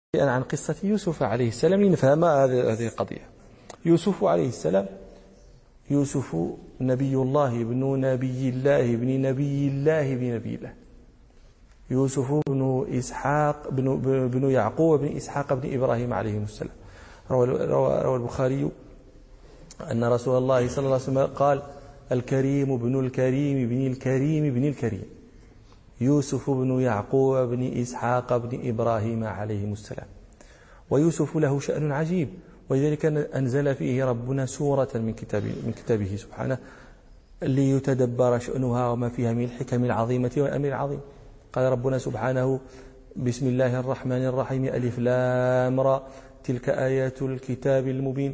عن قصة يوسف عليه السلام لنفهم هذه القضية. يوسف عليه السلام، يوسف نبي الله ابن نبي الله ابن نبي الله ابن نبي الله، يوسف بن إسحاق بن يعقوب بن إسحاق بن إبراهيم عليهم السلام. روى البخاري أن رسول الله صلى الله عليه وسلم قال: الكريم بن الكريم بن الكريم بن الكريم، يوسف بن يعقوب بن إسحاق بن إبراهيم عليهم السلام. ويوسف له شأن عجيب، ولذلك أنزل فيه ربنا سورة من كتابه سبحانه ليتدبر شأنها وما فيها من الحكم العظيمة والأمر العظيم. قال ربنا سبحانه: بسم الله الرحمن الرحيم، ألف لام را، تلك آيات الكتاب المبين،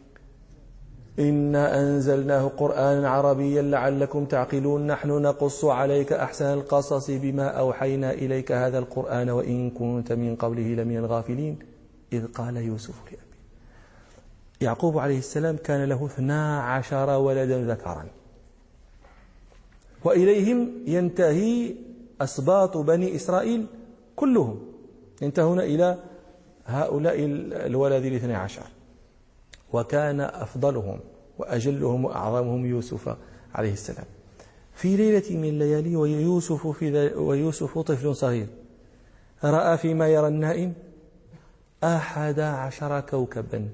إنا أنزلناه قرآنا عربيا لعلكم تعقلون، نحن نقص عليك أحسن القصص بما أوحينا إليك هذا القرآن وإن كنت من قبله لمن الغافلين إذ قال يوسف لأبيه. يعقوب عليه السلام كان له 12 ولدا ذكرا، وإليهم ينتهي أسباط بني إسرائيل كلهم، ينتهون إلى هؤلاء الولد 12، وكان أفضلهم وأجلهم وأعظمهم يوسف عليه السلام. في ليلة من الليالي ويوسف طفل صغير رأى فيما يرى النائم 11 كوكبا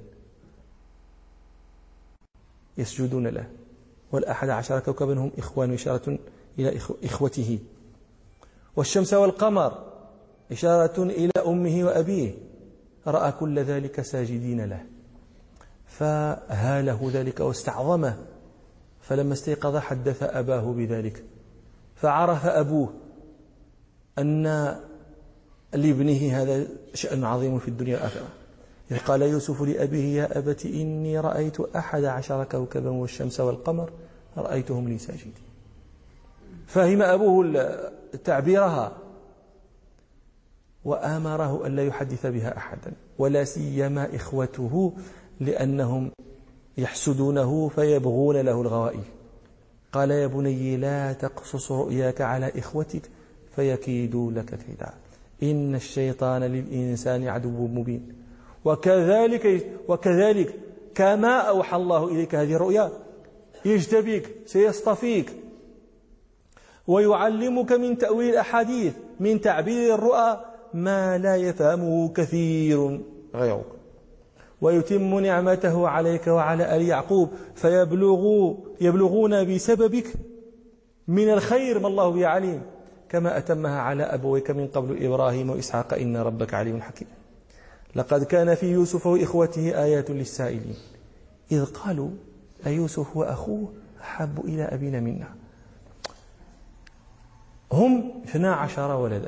يسجدون له، وال11 كوكبا هم إخوان، إشارة إلى إخوته، والشمس والقمر إشارة إلى أمه وأبيه، رأى كل ذلك ساجدين له، فهاله ذلك واستعظمه. فلما استيقظ حدث أباه بذلك، فعرف أبوه أن لابنه هذا شأن عظيم في الدنيا والآخرة. إذ قال يوسف لأبيه: يا أبت إني رأيت 11 كوكبا والشمس والقمر رأيتهم لي ساجدين. فهم أبوه تعبيرها وآمره أن لا يحدث بها أحدا، ولا سيما إخوته، لأنهم يحسدونه فيبغون له الغوائل. قال: يا بني لا تقصص رؤياك على إخوتك فيكيدوا لك كيدا، إن الشيطان للإنسان عدو مبين. وكذلك كما أوحى الله إليك هذه الرؤيا يجتبيك، سيصطفيك ويعلمك من تأويل الأحاديث، من تعبير الرؤى ما لا يفهمه كثير غيرك، ويتم نعمته عليك وعلى آل يعقوب فيبلغون بسببك من الخير ما الله به عليم، كما أتمها على أبويك من قبل إبراهيم وإسحاق إن ربك عليم حكيم. لقد كان في يوسف وإخوته آيات للسائلين إذ قالوا أيوسف وأخوه أحب إلى أبينا منا. هم 12 ولدا،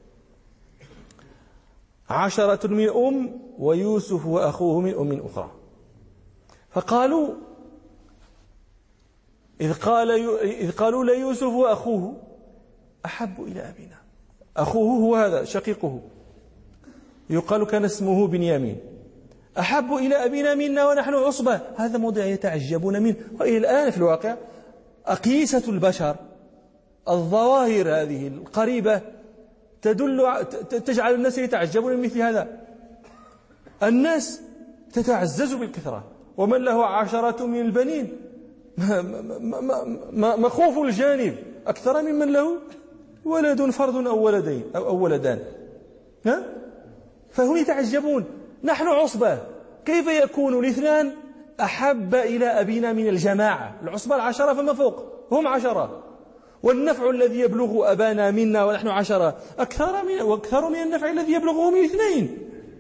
10 من أم، ويوسف وأخوه من أم أخرى. فقالوا إذ قالوا ليوسف وأخوه أحب إلى أبينا. أخوه هو هذا شقيقه، يقال كان اسمه بنيامين. أحب إلى أبينا منا ونحن عصبة، هذا موضع يتعجبون منه. وإلى الآن في الواقع أقيسة البشر، الظواهر هذه القريبة تجعل الناس يتعجبون من مثل هذا. الناس تتعزز بالكثرة، ومن له 10 من البنين مخوف الجانب أكثر ممن له ولد فرد أو ولدين أو ولدان. فهم يتعجبون، نحن عصبة، كيف يكون الاثنان أحب إلى أبينا من الجماعة؟ العصبة 10 فما فوق، هم 10، والنفع الذي يبلغ أبانا منا ونحن 10 أكثر من النفع الذي يبلغه من 2.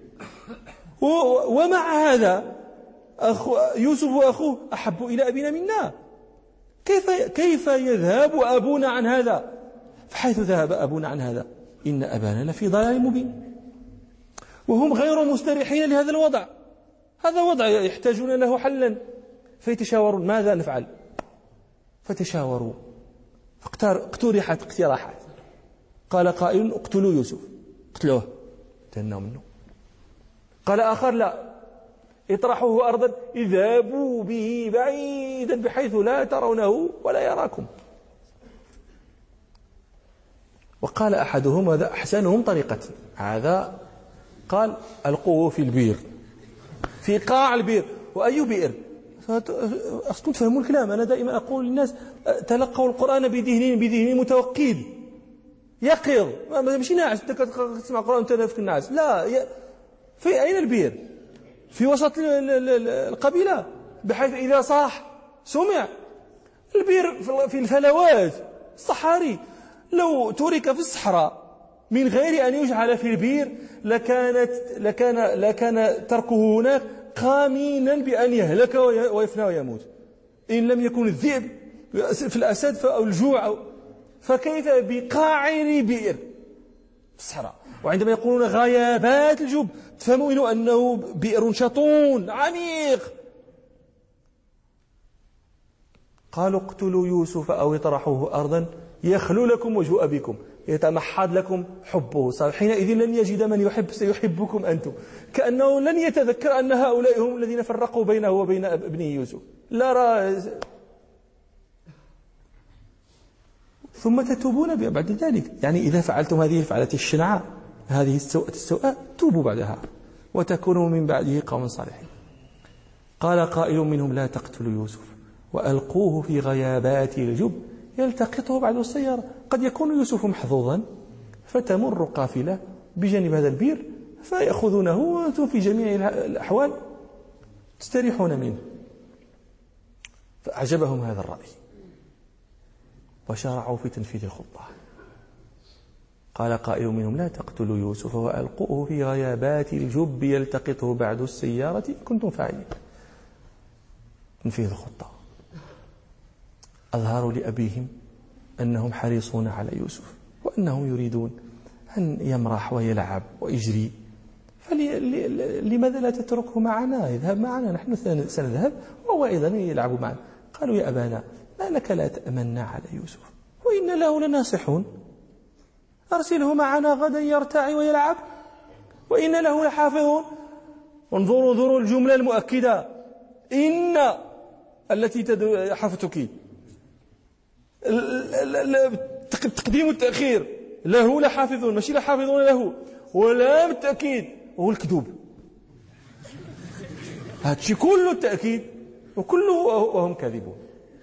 ومع هذا يوسف وأخوه أحب إلى أبينا منا. كيف يذهب أبونا عن هذا؟ فحيث ذهب أبونا عن هذا إن أبانا لفي ضلال مبين. وهم غير مستريحين لهذا الوضع، هذا وضع يحتاجون له حلا، فيتشاورون ماذا نفعل. فتشاوروا، اقترحت اقتراحات. قال قائل: اقتلوا يوسف، اقتلوه، تهنوا منه. قال آخر: لا، اطرحوه أرضا، اذهبوا به بعيدا بحيث لا ترونه ولا يراكم. وقال أحدهم، هذا أحسنهم طريقة، هذا قال ألقوه في البير، في قاع البير. وأي بئر؟ أصلا تفهموا الكلام. أنا دائما أقول للناس تلقوا القرآن بذهن متوقد يقظ، ماشي ناعس تسمع القرآن وتنافك الناس، لا. في أين البئر؟ في وسط القبيلة بحيث إذا صاح سمع. البئر في الفلوات الصحاري، لو ترك في الصحراء من غير أن يجعل في البئر لكان تركه هناك قامينا بأن يهلك ويفنى ويموت، إن لم يكن الذئب في الأسد أو الجوع. فكيف بقاعر بئر في الصحراء؟ وعندما يقولون غيابات الجب تفهمون أنه بئر شطون عميق. قالوا اقتلوا يوسف أو اطرحوه أرضا يخلو لكم وجه أبيكم يتمحض لكم حبه، حينئذ لن يجد من يحب سيحبكم أنتم. كأنه لن يتذكر أن هؤلاء هم الذين فرقوا بينه وبين ابنه يوسف. لا ثم تتوبون بعد ذلك، يعني إذا فعلتم هذه الفعلة الشنعاء، هذه السوء، توبوا بعدها وتكونوا من بعده قوم صالحين. قال قائل منهم لا تقتلوا يوسف وألقوه في غيابات الجب يلتقطه بعد السيارة. قد يكون يوسف محظوظا فتمر قافلة بجانب هذا البير فيأخذونه وأنتم في جميع الأحوال تستريحون منه. فأعجبهم هذا الرأي وشرعوا في تنفيذ الخطة. قال قائل منهم لا تقتلوا يوسف وألقوه في غيابات الجب يلتقطه بعد السيارة إن كنتم فاعلين. تنفيذ الخطة. أظهروا لأبيهم أنهم حريصون على يوسف وأنهم يريدون أن يمرح ويلعب ويجري، فلماذا لا تتركه معنا؟ يذهب معنا، نحن سنذهب وهو أيضا يلعب معنا. قالوا يا أبانا ما لك لا تأمنا على يوسف وإن له لناصحون، أرسله معنا غدا يرتعي ويلعب وإن له لحافظون. انظروا الجملة المؤكدة، إن التي حرف تكيد، التقديم والتأخير، له لحافظون ماشي لحافظون له، ولا بالتأكيد وهو الكذوب. هذا الشيء كله التأكيد وكله وهم كاذبون.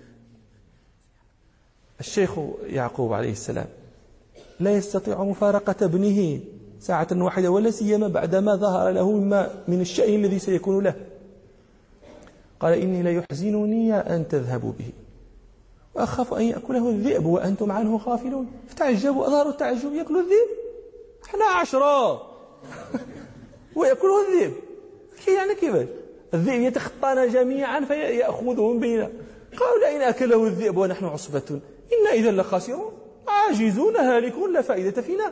الشيخ يعقوب عليه السلام لا يستطيع مفارقة ابنه ساعة واحدة، ولا سيما بعدما ظهر له من الشأن الذي سيكون له. قال إني لا يحزنني أن تذهبوا به وأخاف أن يأكله الذئب وأنتم عنه غافلون. فتعجبوا، أظهروا التعجب، يأكل الذئب؟ احنا 10 ويأكله الذئب، يعني كيفاش؟ الذئب يتخطانا جميعا فيأخذهم بيننا. قالوا لئن أكله الذئب ونحن عصبة إنا إذا لخاسرون عاجزون هالكون لا فائدة فينا.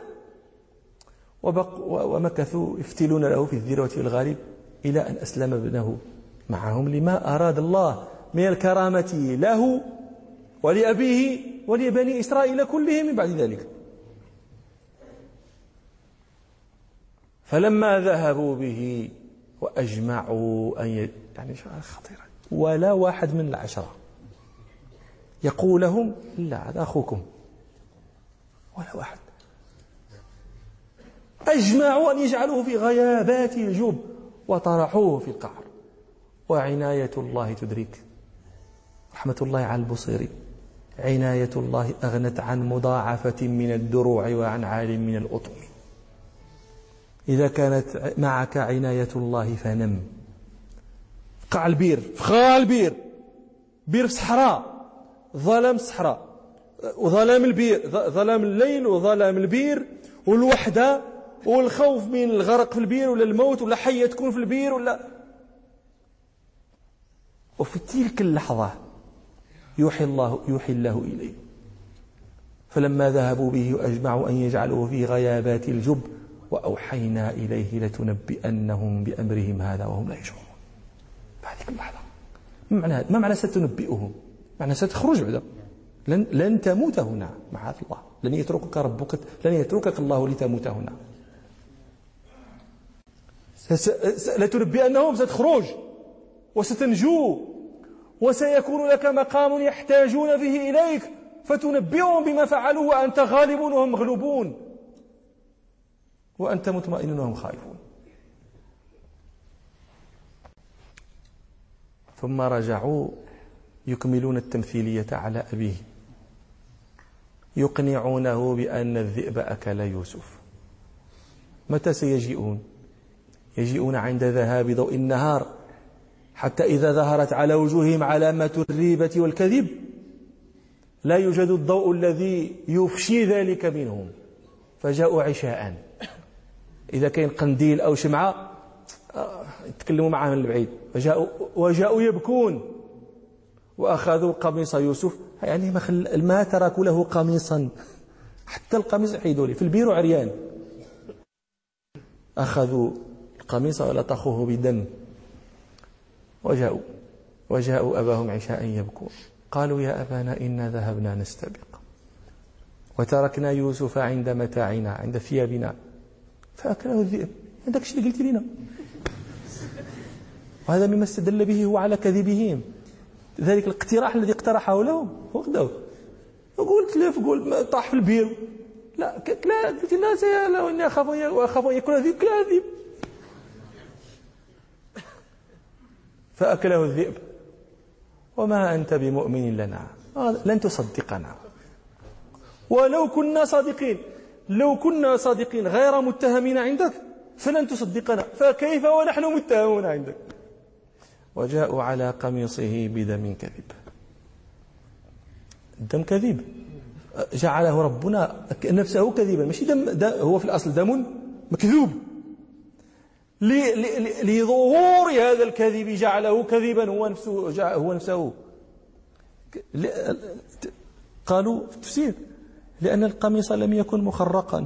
ومكثوا يفتلون له في الذروة والغالب إلى أن أسلم ابنه معهم لما أراد الله من الكرامة له ولأبيه ولبني إسرائيل كلهم من بعد ذلك. فلما ذهبوا به وأجمعوا أن يعني خطيرة، ولا واحد من 10 يقول لهم لا هذا أخوكم، ولا واحد. أجمعوا أن يجعلوه في غيابات الجب وطرحوه في القعر. وعناية الله تدرك، رحمة الله على البصيري، عناية الله أغنت عن مضاعفة من الدروع وعن عال من الأطم. إذا كانت معك عناية الله فنم. قاع البير، فخال البير، بير في صحراء، ظلام الصحراء وظلام البير، ظلام الليل وظلام البير والوحدة والخوف من الغرق في البير ولا الموت ولا حية تكون في البير ولا. وفي تلك اللحظة يوحي الله إليه. فلما ذهبوا به وأجمعوا أن يجعلوه في غيابات الجب وأوحينا إليه لتنبئنهم بأمرهم هذا وهم لا يشعرون. بعد ذلك اللحظة ما معنى ستنبئهم؟ معنى ستخرج بعد، لن تموت هنا معاذ الله، لن يتركك ربك، لن يتركك الله لتموت هنا. لتنبئنهم، ستخرج وستنجو وسيكون لك مقام يحتاجون فيه إليك فتنبئهم بما فعلوا وأنت غالب وهم مغلوبون وأنت مطمئن وهم خائفون. ثم رجعوا يكملون التمثيلية على أبيه، يقنعونه بأن الذئب أكل يوسف. متى سيجيئون؟ يجيئون عند ذهاب ضوء النهار، حتى إذا ظهرت على وجوههم علامة الريبة والكذب لا يوجد الضوء الذي يفشي ذلك منهم، فجاءوا عشاء. إذا كان قنديل أو شمعة يتكلموا معه من البعيد. وجاءوا يبكون وأخذوا قميص يوسف، يعني ما تركوا له قميصا، حتى القميص عيدوا لي في البير عريان. أخذوا القميص ولطخوه بدم وجاءوا أباهم عشاء يبكون. قالوا يا أبانا إنا ذهبنا نستبق وتركنا يوسف عند متاعنا، عند ثيابنا، فأكله الذئب. هذاك الشيء اللي قلت لنا، وهذا مما استدل به هو على كذبهم. ذلك الاقتراح الذي اقترحه لهم وخذوه. وقلت له قول طاح في البير، لا قلت الناس لو اني اخاف ان يكون الذئب كاذب، فأكله الذئب. وما أنت بمؤمن لنا، لن تصدقنا ولو كنا صادقين. لو كنا صادقين غير متهمين عندك فلن تصدقنا، فكيف ونحن متهمون عندك؟ وجاءوا على قميصه بدم كذب. الدم كذب، جعله ربنا نفسه كذبا، ماشي دم هو في الأصل دم مكذوب. لظهور هذا الكذب جعله كذبا هو نفسه. قالوا في التفسير لأن القميص لم يكن مخرقا،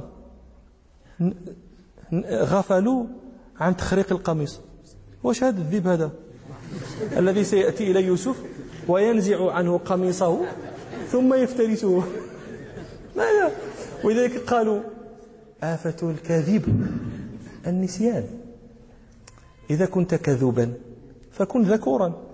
غفلوا عن تخريق القميص. وش هذا الذئب هذا الذي سيأتي إلى يوسف وينزع عنه قميصه ثم يفترسه؟ ماذا؟ ولذلك قالوا آفة الكذب النسيان. إذا كنت كذوبا فكن ذكورا.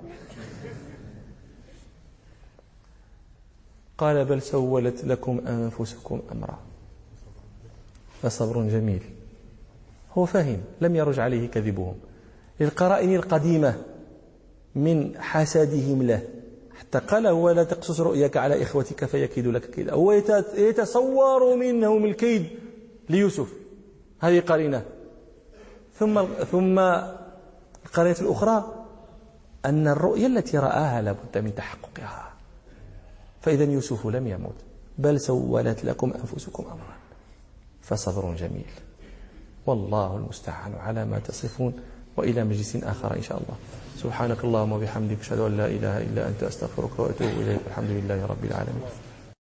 قال بل سولت لكم أنفسكم أمرا فصبر جميل. هو فاهم، لم يرج عليه كذبهم للقرائن القديمة من حسدهم له، حتى قال هو لا تقصص رؤياك على إخوتك فيكيد لك كيدا. هو يتصور منهم الكيد ليوسف، هذه قرينة. ثم القرينة الأخرى أن الرؤيا التي رآها لابد من تحققها. فإذا يوسف لم يموت، بل سولت لكم أنفسكم أمرا فصبر جميل، والله المستعان على ما تصفون. وإلى مجلس آخر إن شاء الله. سبحانك اللهم وبحمدك أشهد أن لا إله إلا أنت أستغفرك وأتوب إليك. الحمد لله رب العالمين.